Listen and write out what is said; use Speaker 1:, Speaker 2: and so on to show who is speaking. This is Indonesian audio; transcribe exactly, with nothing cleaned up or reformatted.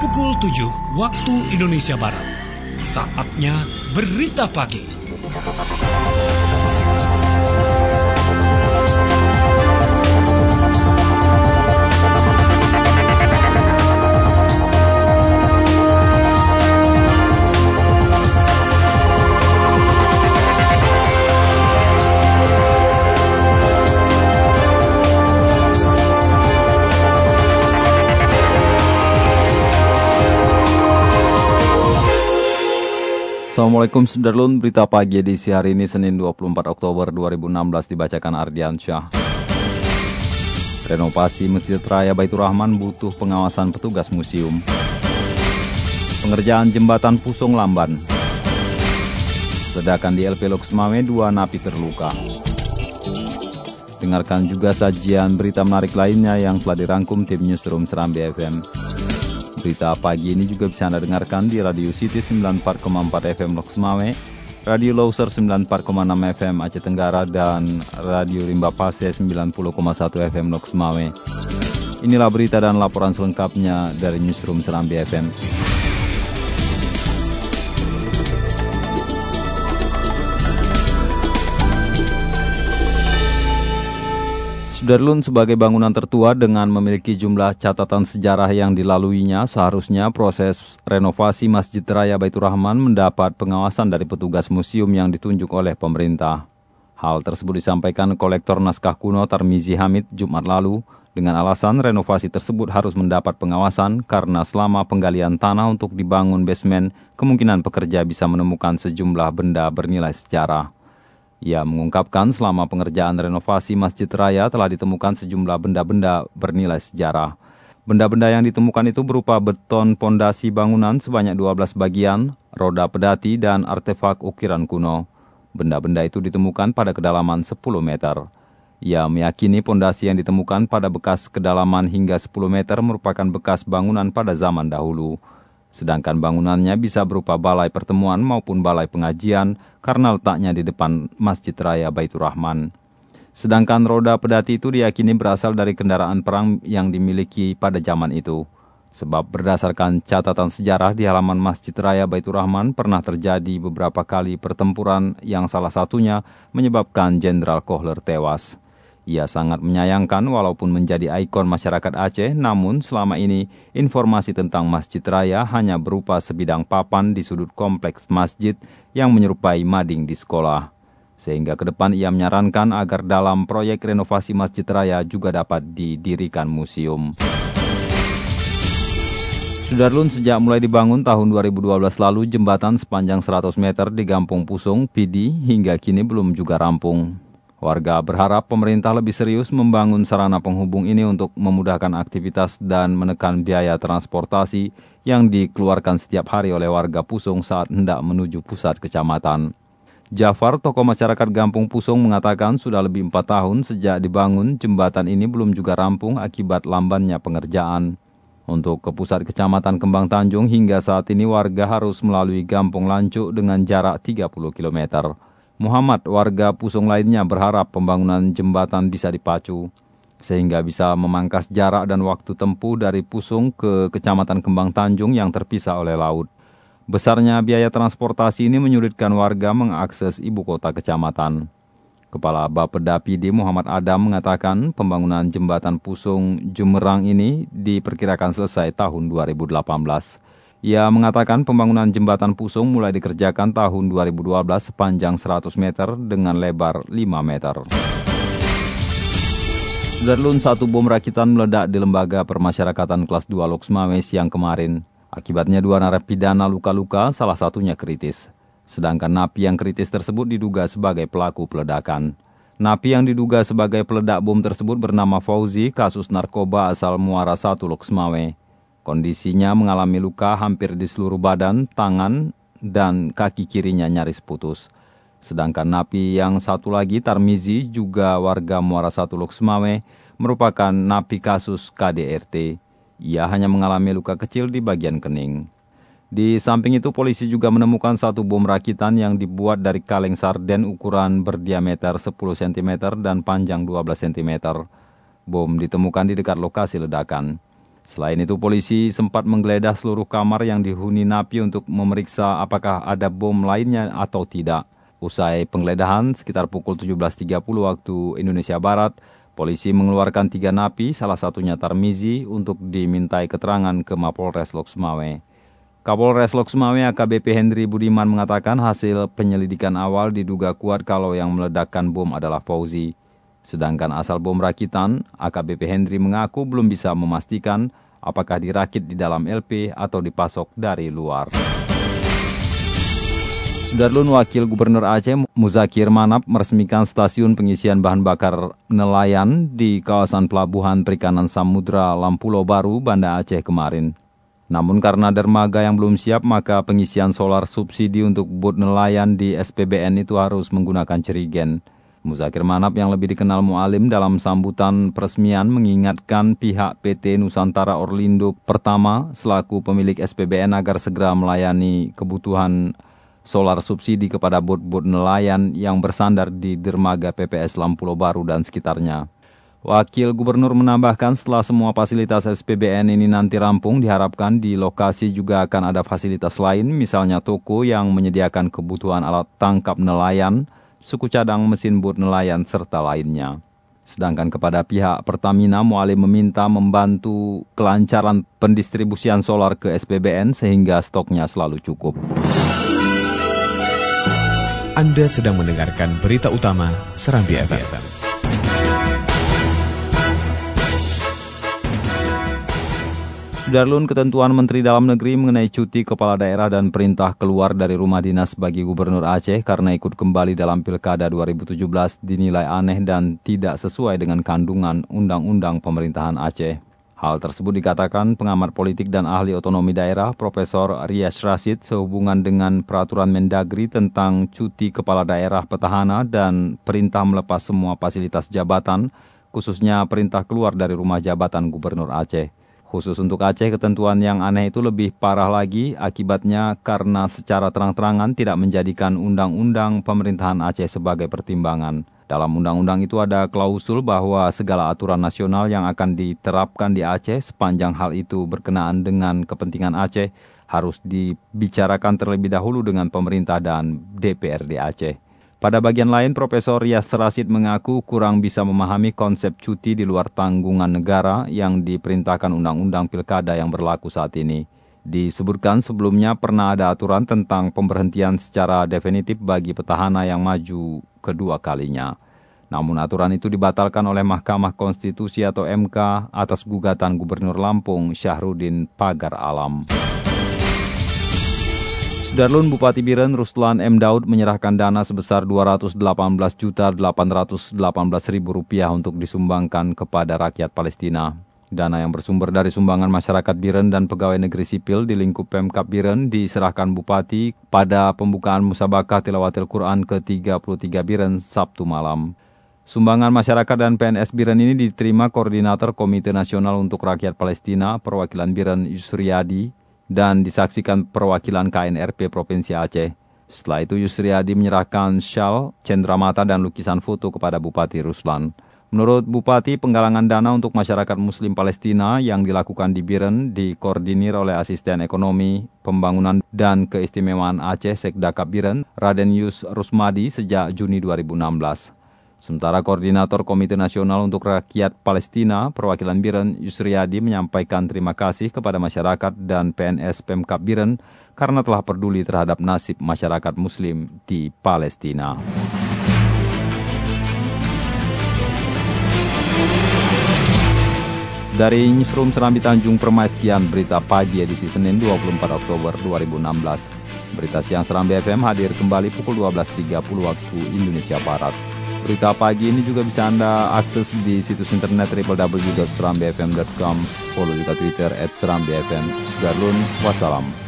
Speaker 1: pukul tujuh waktu Indonesia Barat. Saatnya Berita Pagi.
Speaker 2: Assalamualaikum Sudarlun, berita pagi edisi hari ini Senin dua puluh empat Oktober dua ribu enam belas dibacakan Ardian Syah. Renovasi Masjid Raya Baitur Rahman butuh pengawasan petugas museum. Pengerjaan jembatan Pusong lamban. Ledakan di L P Loks Mame, dua napi terluka. Dengarkan juga sajian berita menarik lainnya yang telah dirangkum tim Newsroom Serambi F M. Berita pagi ini juga bisa Anda dengarkan di Radio City sembilan puluh empat koma empat F M Loks Mame, Radio Loser sembilan puluh empat koma enam F M Aceh Tenggara, dan Radio Rimba Pase sembilan puluh koma satu F M Loks Mame. Inilah berita dan laporan selengkapnya dari Newsroom Serambi F M. Sudarlun, sebagai bangunan tertua dengan memiliki jumlah catatan sejarah yang dilaluinya, seharusnya proses renovasi Masjid Raya Baitur Rahman mendapat pengawasan dari petugas museum yang ditunjuk oleh pemerintah. Hal tersebut disampaikan kolektor naskah kuno Tarmizi Hamid Jumat lalu, dengan alasan renovasi tersebut harus mendapat pengawasan karena selama penggalian tanah untuk dibangun basement, kemungkinan pekerja bisa menemukan sejumlah benda bernilai sejarah. Ia mengungkapkan selama pengerjaan renovasi Masjid Raya telah ditemukan sejumlah benda-benda bernilai sejarah. Benda-benda yang ditemukan itu berupa beton pondasi bangunan sebanyak dua belas bagian, roda pedati, dan artefak ukiran kuno. Benda-benda itu ditemukan pada kedalaman sepuluh meter. Ia meyakini pondasi yang ditemukan pada bekas kedalaman hingga sepuluh meter merupakan bekas bangunan pada zaman dahulu. Sedangkan bangunannya bisa berupa balai pertemuan maupun balai pengajian karena letaknya di depan Masjid Raya Baitur Rahman. Sedangkan roda pedati itu diyakini berasal dari kendaraan perang yang dimiliki pada zaman itu. Sebab berdasarkan catatan sejarah di halaman Masjid Raya Baitur Rahman pernah terjadi beberapa kali pertempuran yang salah satunya menyebabkan Jenderal Kohler tewas. Ia sangat menyayangkan walaupun menjadi ikon masyarakat Aceh, namun selama ini informasi tentang Masjid Raya hanya berupa sebidang papan di sudut kompleks masjid yang menyerupai mading di sekolah. Sehingga ke depan ia menyarankan agar dalam proyek renovasi Masjid Raya juga dapat didirikan museum. Sudarlun, sejak mulai dibangun tahun dua ribu dua belas lalu, jembatan sepanjang seratus meter di Kampung Pusong, Pidi, hingga kini belum juga rampung. Warga berharap pemerintah lebih serius membangun sarana penghubung ini untuk memudahkan aktivitas dan menekan biaya transportasi yang dikeluarkan setiap hari oleh warga Pusong saat hendak menuju pusat kecamatan. Jafar, tokoh masyarakat Kampung Pusong, mengatakan sudah lebih empat tahun sejak dibangun, jembatan ini belum juga rampung akibat lambannya pengerjaan. Untuk ke pusat kecamatan Kembang Tanjung hingga saat ini warga harus melalui Kampung Lancuk dengan jarak tiga puluh kilometer. Muhammad, warga Pusong lainnya, berharap pembangunan jembatan bisa dipacu, sehingga bisa memangkas jarak dan waktu tempuh dari Pusong ke Kecamatan Kembang Tanjung yang terpisah oleh laut. Besarnya biaya transportasi ini menyulitkan warga mengakses ibu kota kecamatan. Kepala Bapeda Pidi Muhammad Adam mengatakan pembangunan jembatan Pusong Jumerang ini diperkirakan selesai tahun dua ribu delapan belas. Ia mengatakan pembangunan jembatan Pusong mulai dikerjakan tahun dua ribu dua belas sepanjang seratus meter dengan lebar lima meter. Sudarlun, satu bom rakitan meledak di Lembaga Permasyarakatan kelas dua Loks Mame siang kemarin. Akibatnya dua narapidana luka-luka, salah satunya kritis. Sedangkan napi yang kritis tersebut diduga sebagai pelaku peledakan. Napi yang diduga sebagai peledak bom tersebut bernama Fauzi, kasus narkoba asal Muara satu Loks Mame. Kondisinya mengalami luka hampir di seluruh badan, tangan, dan kaki kirinya nyaris putus. Sedangkan napi yang satu lagi, Tarmizi, juga warga Muara satu Loks Mame, merupakan napi kasus K D R T. Ia hanya mengalami luka kecil di bagian kening. Di samping itu, polisi juga menemukan satu bom rakitan yang dibuat dari kaleng sarden ukuran berdiameter sepuluh sentimeter dan panjang dua belas sentimeter. Bom ditemukan di dekat lokasi ledakan. Selain itu, polisi sempat menggeledah seluruh kamar yang dihuni napi untuk memeriksa apakah ada bom lainnya atau tidak. Usai penggeledahan sekitar pukul tujuh belas tiga puluh waktu Indonesia Barat, polisi mengeluarkan tiga napi, salah satunya Tarmizi, untuk dimintai keterangan ke Mapolres Lok Sumawe. Kapolres Lok Sumawe A K B P Hendri Budiman mengatakan hasil penyelidikan awal diduga kuat kalau yang meledakkan bom adalah Fauzi. Sedangkan asal bom rakitan, A K B P Hendri mengaku belum bisa memastikan apakah dirakit di dalam L P atau dipasok dari luar. Sudarlun, Wakil Gubernur Aceh Muzakir Manap meresmikan stasiun pengisian bahan bakar nelayan di kawasan Pelabuhan Perikanan Samudra Lampulo Baru, Banda Aceh kemarin. Namun karena dermaga yang belum siap, maka pengisian solar subsidi untuk bot nelayan di S P B N itu harus menggunakan cerigen. Muzakir Manap yang lebih dikenal Mu'alim dalam sambutan peresmian mengingatkan pihak P T Nusantara Orlindo Pertama selaku pemilik S P B N agar segera melayani kebutuhan solar subsidi kepada bot-bot nelayan yang bersandar di dermaga P P S Lampulo Baru dan sekitarnya. Wakil Gubernur menambahkan setelah semua fasilitas S P B N ini nanti rampung, diharapkan di lokasi juga akan ada fasilitas lain, misalnya toko yang menyediakan kebutuhan alat tangkap nelayan, suku cadang mesin bot nelayan, serta lainnya. Sedangkan kepada pihak Pertamina, Mu'alim meminta membantu kelancaran pendistribusian solar ke S P B N sehingga stoknya selalu cukup.
Speaker 3: Anda sedang mendengarkan berita utama Serambi F M.
Speaker 2: Sudarlun, ketentuan Menteri Dalam Negeri mengenai cuti kepala daerah dan perintah keluar dari rumah dinas bagi Gubernur Aceh karena ikut kembali dalam Pilkada dua ribu tujuh belas dinilai aneh dan tidak sesuai dengan kandungan Undang-Undang Pemerintahan Aceh. Hal tersebut dikatakan pengamat politik dan ahli otonomi daerah Profesor Rias Rasid sehubungan dengan peraturan Mendagri tentang cuti kepala daerah petahana dan perintah melepas semua fasilitas jabatan, khususnya perintah keluar dari rumah jabatan Gubernur Aceh. Khusus untuk Aceh, ketentuan yang aneh itu lebih parah lagi akibatnya karena secara terang-terangan tidak menjadikan Undang-Undang Pemerintahan Aceh sebagai pertimbangan. Dalam undang-undang itu ada klausul bahwa segala aturan nasional yang akan diterapkan di Aceh sepanjang hal itu berkenaan dengan kepentingan Aceh harus dibicarakan terlebih dahulu dengan pemerintah dan D P R D Aceh. Pada bagian lain, Profesor Rias Rasid mengaku kurang bisa memahami konsep cuti di luar tanggungan negara yang diperintahkan Undang-Undang Pilkada yang berlaku saat ini. Disebutkan sebelumnya pernah ada aturan tentang pemberhentian secara definitif bagi petahana yang maju kedua kalinya. Namun aturan itu dibatalkan oleh Mahkamah Konstitusi atau M K atas gugatan Gubernur Lampung Syahrudin Pagar Alam. Sudarlun, Bupati Biren Ruslan M. Daud menyerahkan dana sebesar dua ratus delapan belas juta delapan ratus delapan belas ribu rupiah untuk disumbangkan kepada rakyat Palestina. Dana yang bersumber dari sumbangan masyarakat Biren dan pegawai negeri sipil di lingkup Pemkab Biren diserahkan Bupati pada pembukaan musabakah tilawatil Quran ke tiga puluh tiga Biren Sabtu malam. Sumbangan masyarakat dan P N S Biren ini diterima Koordinator Komite Nasional untuk Rakyat Palestina Perwakilan Biren Yusriyadi dan disaksikan perwakilan K N R P Provinsi Aceh. Setelah itu Yusriyadi menyerahkan syal, cendramata dan lukisan foto kepada Bupati Ruslan. Menurut Bupati, penggalangan dana untuk masyarakat Muslim Palestina yang dilakukan di Biren dikoordinir oleh Asisten Ekonomi, Pembangunan dan Keistimewaan Aceh Sekdakap Biren, Raden Yus Rusmadi sejak Juni dua ribu enam belas. Sementara Koordinator Komite Nasional untuk Rakyat Palestina, Perwakilan Biren, Yusriyadi menyampaikan terima kasih kepada masyarakat dan P N S Pemkab Biren karena telah peduli terhadap nasib masyarakat Muslim di Palestina. Dari Newsroom Serambi Tanjung Permai, sekian berita pagi edisi Senin dua puluh empat Oktober dua ribu enam belas. Berita siang Serambi F M hadir kembali pukul dua belas tiga puluh waktu Indonesia Barat. Berita pagi ini juga bisa Anda akses di situs internet w w w dot serambi f m dot com. Follow juga Twitter at serambi f m. Sudarlun, wassalam.